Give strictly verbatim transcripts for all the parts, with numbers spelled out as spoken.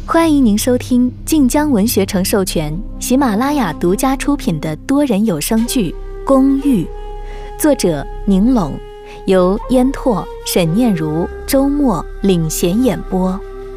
欢迎您收听晋江文学城授权、喜马拉雅独家出品的多人有声剧《公寓》，作者宁龙，由烟拓、沈念如、周末领衔演播。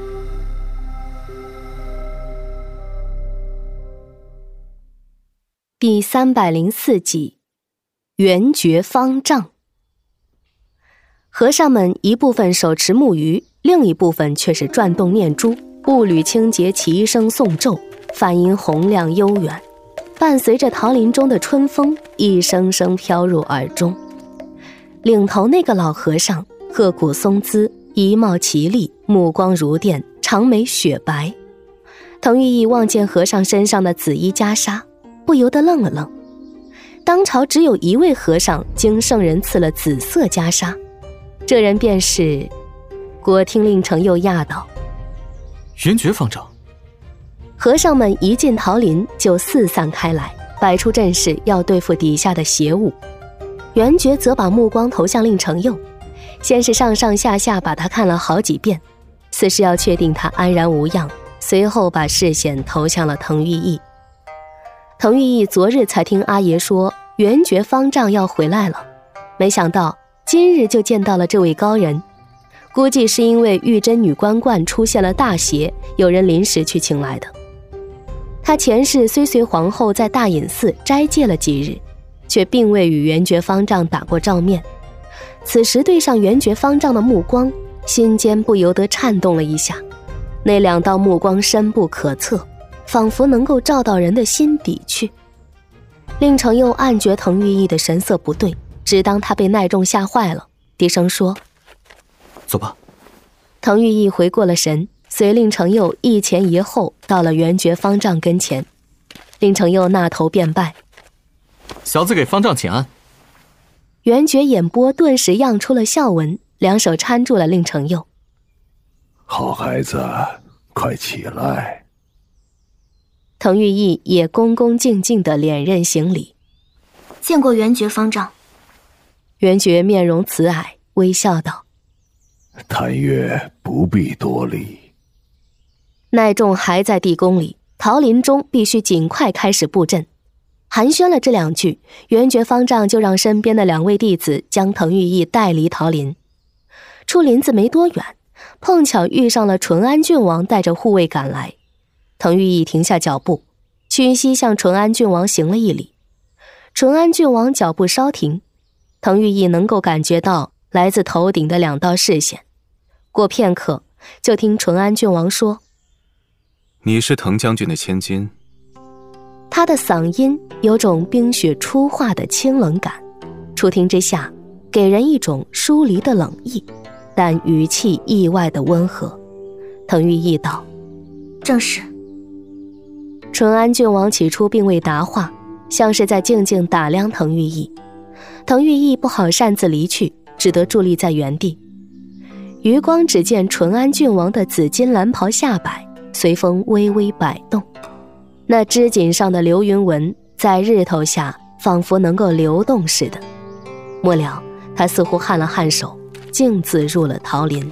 第三百零四集，圆觉方丈。和尚们一部分手持木鱼，另一部分却是转动念珠，步履清洁，齐声诵咒，梵音洪亮悠远，伴随着桃林中的春风，一声声飘入耳中。领头那个老和尚鹤骨松姿，仪貌奇丽，目光如电，长眉雪白。滕玉义望见和尚身上的紫衣袈裟，不由得愣了愣。当朝只有一位和尚经圣人赐了紫色袈裟，这人便是……果听令程又讶道：“ 圆觉方丈。” 和尚们一进桃林就四散开来，摆出阵势要对付底下的邪物。圆觉则把目光投向令程佑，先是上上下下把他看了好几遍，似是要确定他安然无恙，随后把视线投向了滕玉义。滕玉义昨日才听阿爷说圆觉方丈要回来了，没想到今日就见到了这位高人，估计是因为玉真女关观出现了大邪，有人临时去请来的。他前世虽随皇后在大隐寺斋戒了几日，却并未与圆觉方丈打过照面，此时对上圆觉方丈的目光，心间不由得颤动了一下。那两道目光深不可测，仿佛能够照到人的心底去。令程又暗觉滕玉义的神色不对，只当他被耐中吓坏了，低声说：“ 走吧。” 滕玉义回过了神，随令程佑一前一后到了圆觉方丈跟前。令程佑那头便拜：“ 小子给方丈请安。” 圆觉眼波顿时漾出了笑纹，两手搀住了令程佑：“ 好孩子，快起来。” 滕玉义也恭恭敬敬地连任行礼：“ 见过圆觉方丈。” 圆觉面容慈蔼，微笑道：“ 谭月不必多礼。” 耐众还在地宫里，桃林中必须尽快开始布阵。寒暄了这两句，圆觉方丈就让身边的两位弟子将滕玉义带离桃林。出林子没多远，碰巧遇上了淳安郡王带着护卫赶来。滕玉义停下脚步，屈膝向淳安郡王行了一礼。淳安郡王脚步稍停，滕玉义能够感觉到来自头顶的两道视线。过片刻，就听淳安郡王说：“ 你是滕将军的千金。” 他的嗓音有种冰雪初化的清冷感，初听之下给人一种疏离的冷意，但语气意外的温和。滕玉义道：“ 正是。” 淳安郡王起初并未答话，像是在静静打量滕玉义。滕玉义不好擅自离去，只得伫立在原地。余光只见淳安郡王的紫金蓝袍下摆随风微微摆动，那织锦上的流云纹在日头下仿佛能够流动似的。末了，他似乎颔了颔首，径自入了桃林。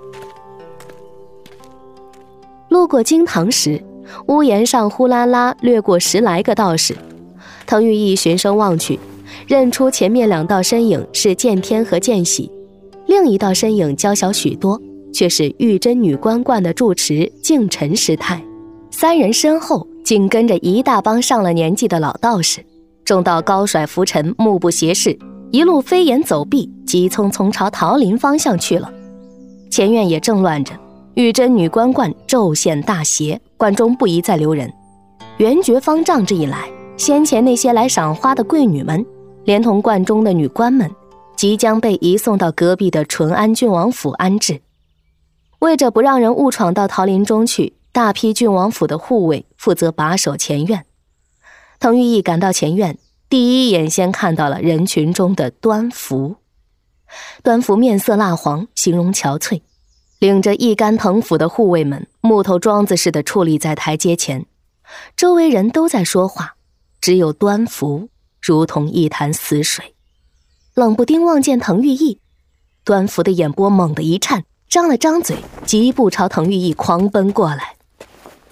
路过经堂时，屋檐上呼啦啦掠过十来个道士。滕玉义循声望去，认出前面两道身影是剑天和剑喜，另一道身影娇小许多，却是玉真女关观的住持净尘师太。三人身后紧跟着一大帮上了年纪的老道士，众道高甩拂尘，目不斜视，一路飞檐走壁，急匆匆朝桃林方向去了。前院也正乱着，玉真女关观骤现大邪，观中不宜再留人。圆觉方丈这一来，先前那些来赏花的贵女们，连同观中的女官们，即将被移送到隔壁的淳安郡王府安置。为着不让人误闯到桃林中去，大批郡王府的护卫负责把守前院。滕玉义赶到前院，第一眼先看到了人群中的端福。端福面色蜡黄，形容憔悴，领着一干藤府的护卫们木头桩子似的矗立在台阶前，周围人都在说话，只有端福如同一潭死水。冷不丁望见滕玉义，端福的眼波猛地一颤，张了张嘴，疾步朝滕玉义狂奔过来。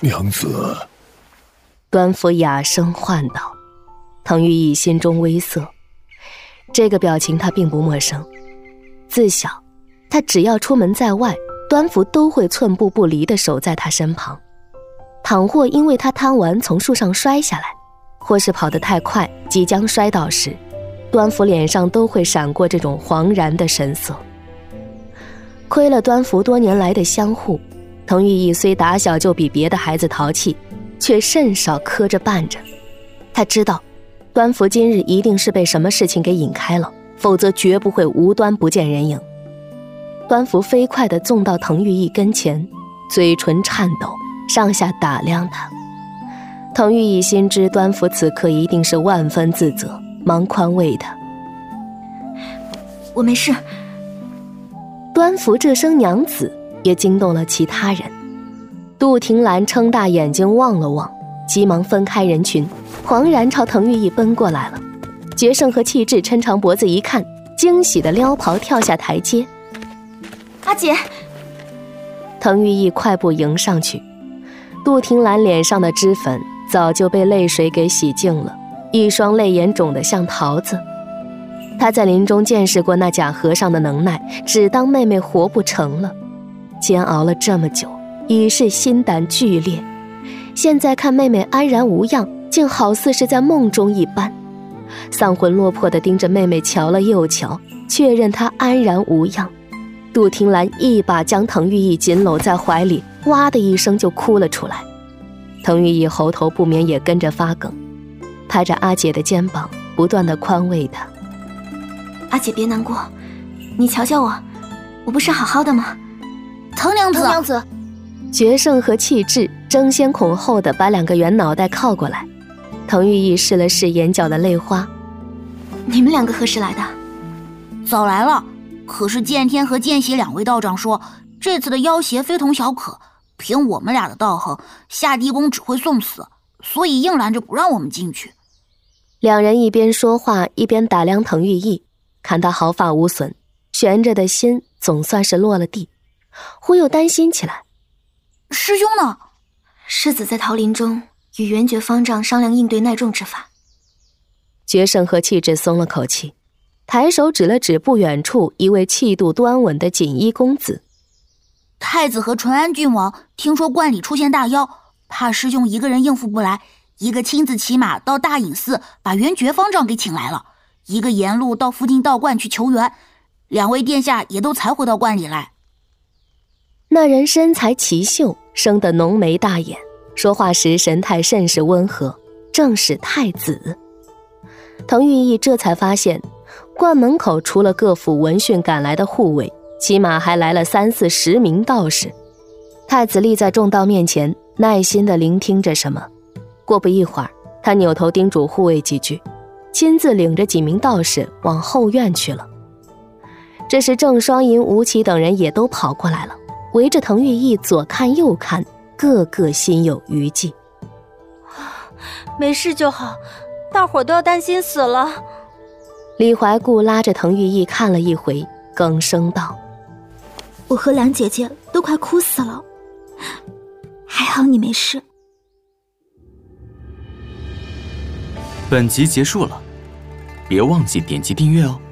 娘子。 端福哑声唤道。滕玉义心中微涩，这个表情他并不陌生。自小，他只要出门在外，端福都会寸步不离地守在他身旁。倘或因为他贪玩从树上摔下来，或是跑得太快即将摔倒时，端福脸上都会闪过这种惶然的神色。亏了端福多年来的相护，滕玉义虽打小就比别的孩子淘气，却甚少磕着绊着。他知道端福今日一定是被什么事情给引开了，否则绝不会无端不见人影。端福飞快地纵到滕玉义跟前，嘴唇颤抖，上下打量他。滕玉义心知端福此刻一定是万分自责，忙宽慰他： 我没事。 端福这声娘子也惊动了其他人。杜婷兰撑大眼睛望了望，急忙分开人群，惶然朝滕玉义奔过来了。决胜和气质抻长脖子一看，惊喜地撩袍跳下台阶。 阿姐！ 滕玉义快步迎上去，杜婷兰脸上的脂粉早就被泪水给洗净了，一双泪眼肿得像桃子。他在林中见识过那假和尚的能耐，只当妹妹活不成了。煎熬了这么久，已是心胆俱裂，现在看妹妹安然无恙，竟好似是在梦中一般。丧魂落魄地盯着妹妹瞧了又瞧，确认她安然无恙。杜婷兰一把将滕玉义紧搂在怀里，哇的一声就哭了出来。滕玉义喉头不免也跟着发梗，拍着阿姐的肩膀，不断地宽慰她： 阿姐别难过，你瞧瞧我，我不是好好的吗？ 滕娘子， 滕娘子。 决胜和气质争先恐后地把两个圆脑袋靠过来。滕玉义试了试眼角的泪花： 你们两个何时来的？ 早来了，可是剑天和剑喜两位道长说，这次的妖邪非同小可，凭我们俩的道行，下地宫只会送死，所以硬拦着不让我们进去。 两人一边说话一边打量滕玉义，看他毫发无损，悬着的心总算是落了地，忽又担心起来。 师兄呢？ 世子在桃林中与元觉方丈商量应对耐众之法。 决胜和气质松了口气，抬手指了指不远处一位气度端稳的锦衣公子。 太子和淳安郡王听说观里出现大妖，怕师兄一个人应付不来，一个亲自骑马到大隐寺把元觉方丈给请来了，一个沿路到附近道观去求援，两位殿下也都才回到观里来。 那人身材奇秀，生得浓眉大眼，说话时神态甚是温和，正是太子。滕玉义这才发现，观门口除了各府闻讯赶来的护卫，起码还来了三四十名道士。太子立在众道面前，耐心地聆听着什么。过不一会儿，他扭头叮嘱护卫几句，亲自领着几名道士往后院去了。这时郑双银、吴起等人也都跑过来了，围着滕玉义左看右看，个个心有余悸。 没事就好，大伙都要担心死了。 李怀固拉着滕玉义看了一回，哽声道： 我和梁姐姐都快哭死了，还好你没事。 本集结束了，别忘记点击订阅哦。